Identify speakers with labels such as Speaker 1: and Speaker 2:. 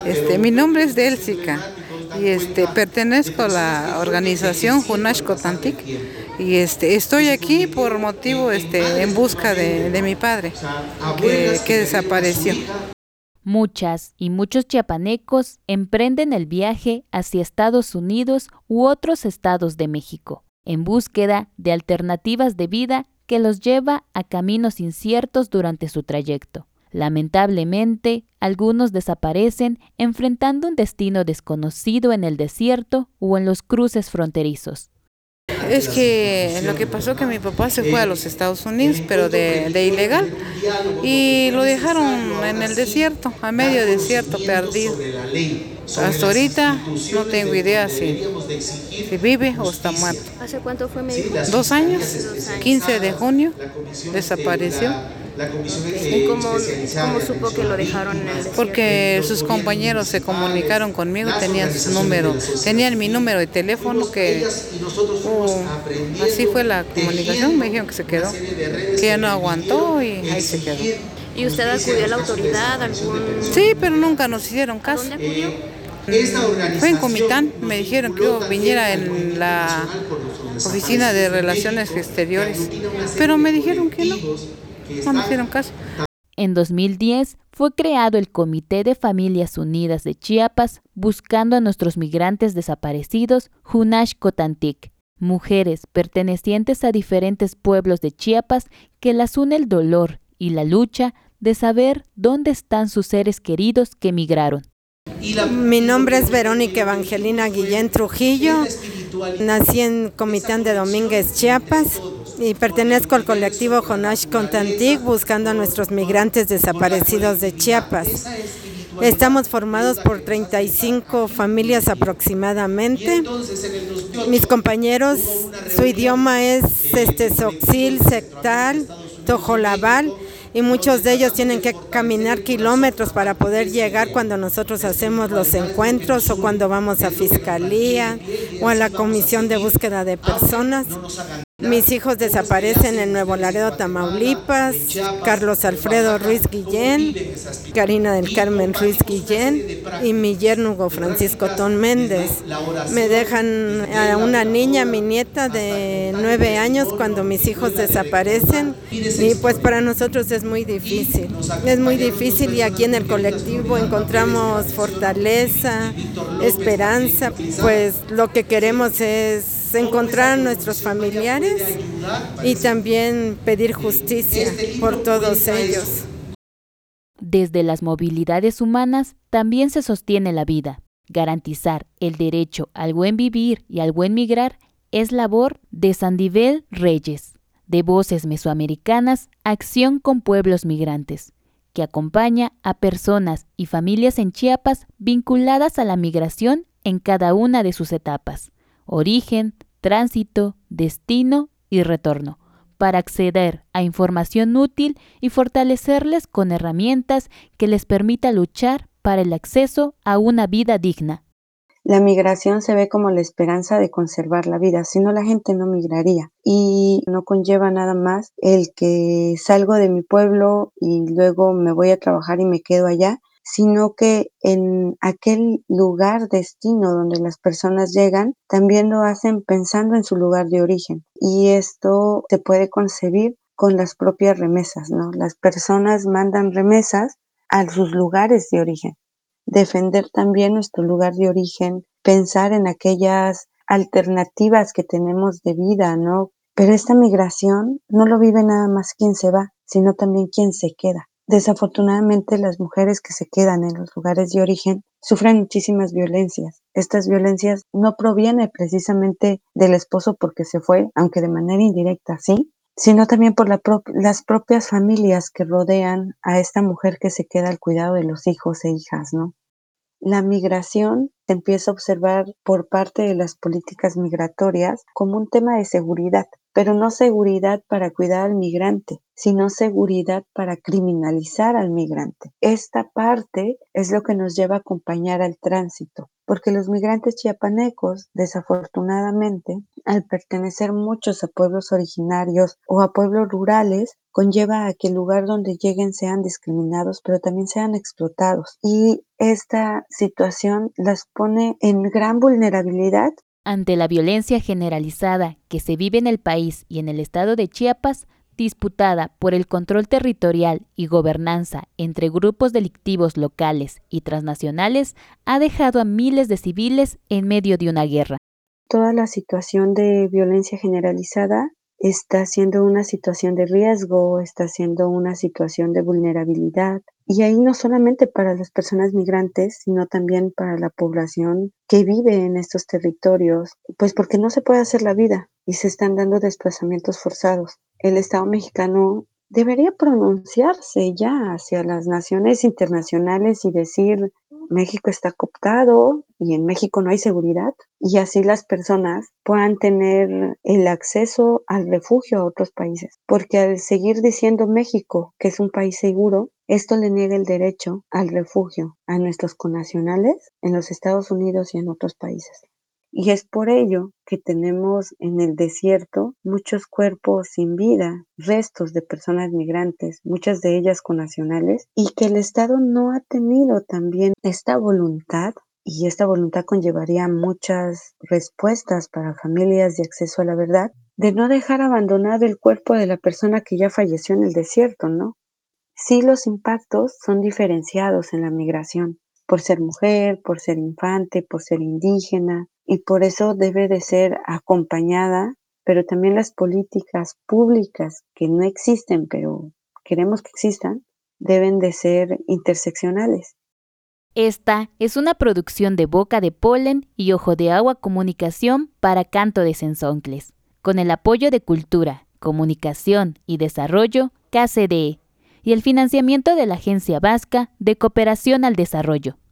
Speaker 1: Mi nombre es Delsica y pertenezco a la organización Junash Cotantic y estoy aquí por motivo en busca de mi padre que desapareció.
Speaker 2: Muchas y muchos chiapanecos emprenden el viaje hacia Estados Unidos u otros estados de México, en búsqueda de alternativas de vida que los lleva a caminos inciertos durante su trayecto. Lamentablemente, algunos desaparecen enfrentando un destino desconocido en el desierto o en los cruces fronterizos.
Speaker 1: Es que lo que pasó que mi papá se fue a los Estados Unidos, pero de ilegal, y lo dejaron en el desierto, a medio desierto, perdido. Hasta ahorita no tengo idea si vive o está muerto.
Speaker 3: ¿Hace cuánto fue, me dijo?
Speaker 1: 2 años, 15 de junio, desapareció.
Speaker 3: ¿Y cómo supo que lo dejaron en el desierto?
Speaker 1: Porque sus compañeros se comunicaron conmigo, tenían mi número de teléfono, así fue la comunicación, me dijeron que se quedó, que ya no aguantó y ahí se quedó.
Speaker 3: ¿Y usted acudió a la autoridad?
Speaker 1: Sí, pero nunca nos hicieron caso.
Speaker 3: ¿A dónde acudió?
Speaker 1: Fue en Comitán, me dijeron que yo viniera en la Oficina de Relaciones Exteriores, pero me dijeron que no me hicieron caso.
Speaker 2: En 2010 fue creado el Comité de Familias Unidas de Chiapas buscando a nuestros migrantes desaparecidos Junash Cotantic, mujeres pertenecientes a diferentes pueblos de Chiapas que las une el dolor y la lucha de saber dónde están sus seres queridos que migraron.
Speaker 4: Mi nombre es Verónica Evangelina Guillén Trujillo, nací en Comitán de Domínguez, Chiapas, y pertenezco al colectivo Junash Cotantic buscando a nuestros migrantes desaparecidos de Chiapas. Estamos formados por 35 familias aproximadamente. Mis compañeros, su idioma es Tzotzil, Sectal, Tojolabal, y muchos de ellos tienen que caminar kilómetros para poder llegar cuando nosotros hacemos los encuentros o cuando vamos a Fiscalía o a la Comisión de Búsqueda de Personas. Mis hijos desaparecen en Nuevo Laredo, Tamaulipas, Carlos Alfredo Ruiz Guillén, Karina del Carmen Ruiz Guillén y mi yerno Hugo Francisco Ton Méndez. Me dejan a una niña, mi nieta de 9 años, cuando mis hijos desaparecen, y pues para nosotros es muy difícil y aquí en el colectivo encontramos fortaleza, esperanza, pues lo que queremos es encontrar a nuestros familiares y también pedir justicia por todos ellos.
Speaker 2: Desde las movilidades humanas también se sostiene la vida. Garantizar el derecho al buen vivir y al buen migrar es labor de Sandivel Reyes, de Voces Mesoamericanas, Acción con Pueblos Migrantes, que acompaña a personas y familias en Chiapas vinculadas a la migración en cada una de sus etapas: origen, tránsito, destino y retorno, para acceder a información útil y fortalecerles con herramientas que les permita luchar para el acceso a una vida digna.
Speaker 5: La migración se ve como la esperanza de conservar la vida, si no la gente no migraría, y no conlleva nada más el que salgo de mi pueblo y luego me voy a trabajar y me quedo allá, sino que en aquel lugar destino donde las personas llegan, también lo hacen pensando en su lugar de origen, y esto se puede concebir con las propias remesas, ¿no? Las personas mandan remesas a sus lugares de origen. Defender también nuestro lugar de origen, pensar en aquellas alternativas que tenemos de vida, ¿no? Pero esta migración no lo vive nada más quien se va, sino también quien se queda. Desafortunadamente, las mujeres que se quedan en los lugares de origen sufren muchísimas violencias. Estas violencias no provienen precisamente del esposo porque se fue, aunque de manera indirecta sí, sino también por las propias familias que rodean a esta mujer que se queda al cuidado de los hijos e hijas, ¿no? La migración se empieza a observar por parte de las políticas migratorias como un tema de seguridad, pero no seguridad para cuidar al migrante, sino seguridad para criminalizar al migrante. Esta parte es lo que nos lleva a acompañar al tránsito, porque los migrantes chiapanecos, desafortunadamente, al pertenecer muchos a pueblos originarios o a pueblos rurales, conlleva a que el lugar donde lleguen sean discriminados, pero también sean explotados. Y esta situación las pone en gran vulnerabilidad.
Speaker 2: Ante la violencia generalizada que se vive en el país y en el estado de Chiapas, disputada por el control territorial y gobernanza entre grupos delictivos locales y transnacionales, ha dejado a miles de civiles en medio de una guerra.
Speaker 5: Toda la situación de violencia generalizada está siendo una situación de riesgo, está siendo una situación de vulnerabilidad. Y ahí no solamente para las personas migrantes, sino también para la población que vive en estos territorios, pues porque no se puede hacer la vida y se están dando desplazamientos forzados. El Estado mexicano debería pronunciarse ya hacia las naciones internacionales y decir: México está cooptado y en México no hay seguridad, y así las personas puedan tener el acceso al refugio a otros países. Porque al seguir diciendo México que es un país seguro, esto le niega el derecho al refugio a nuestros connacionales en los Estados Unidos y en otros países. Y es por ello que tenemos en el desierto muchos cuerpos sin vida, restos de personas migrantes, muchas de ellas connacionales, y que el Estado no ha tenido también esta voluntad, y esta voluntad conllevaría muchas respuestas para familias de acceso a la verdad, de no dejar abandonado el cuerpo de la persona que ya falleció en el desierto, ¿no? Sí, los impactos son diferenciados en la migración, por ser mujer, por ser infante, por ser indígena, y por eso debe de ser acompañada, pero también las políticas públicas que no existen, pero queremos que existan, deben de ser interseccionales.
Speaker 2: Esta es una producción de Boca de Polen y Ojo de Agua Comunicación para Canto de Sensoncles, con el apoyo de Cultura, Comunicación y Desarrollo, KCDE, y el financiamiento de la Agencia Vasca de Cooperación al Desarrollo.